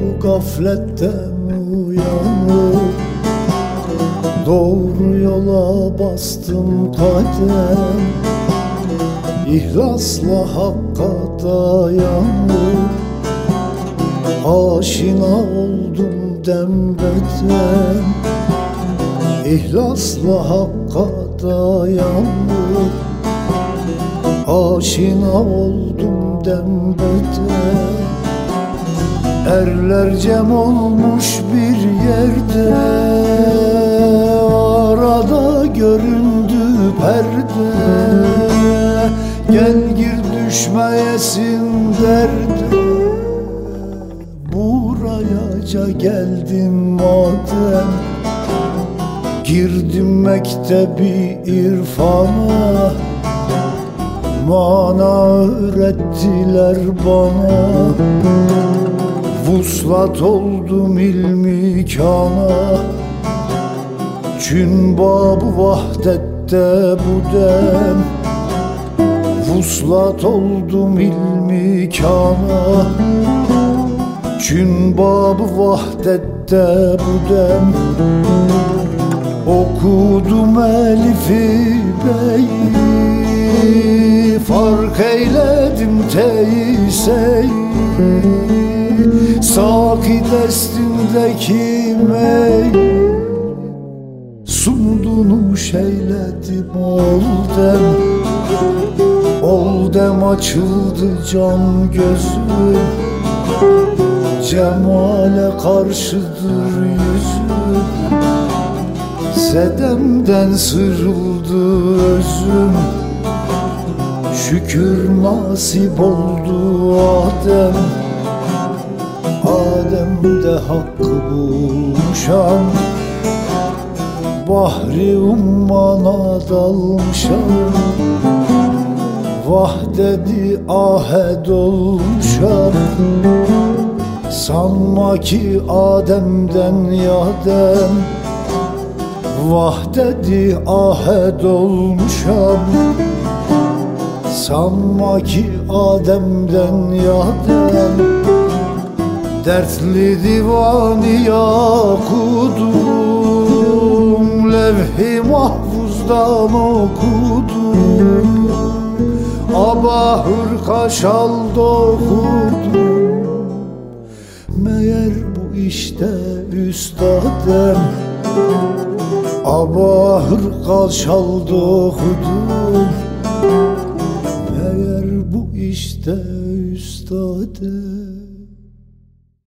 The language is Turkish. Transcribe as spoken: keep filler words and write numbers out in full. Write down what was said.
gafletten uyanıp doğru yola bastım kadem. İhlasla hakka dayanıp aşina oldum dembeden. İhlasla hakka dayanıp aşina oldum dembeden. Erler cem olmuş bir yerde, arada göründü perde. Gel gir düşmeyesin derde, burayaca geldim madem. Girdim mektebi irfana, mana öğrettiler bana. Vuslat oldum ilmi kana, çün bab-ı vahdette bu dem. Vuslat oldum ilmi kana, çün bab-ı vahdette bu dem. Okudum elifi beyi, fark eyledim teyseyi. Saki destindeki mey, sundunuş eyledim oldem. Oldem açıldı can gözüm, cemale karşıdır yüzüm. Sedemden sıyrıldı özüm, şükür nasip oldu Adem. Adem'de hakkı bulmuşam, bahri ummana dalmışam. Vahdedi ahed olmuşam, sanma ki Adem'den yadem. Vahdedi ahed olmuşam, sanma ki Adem'den yadem. Dertli divaniya okudum, levh-i mahfuzdan okudum. Abahır kaşalda okudum, meğer bu işte üstadem. Abahır kaşalda okudum, meğer bu işte üstadem.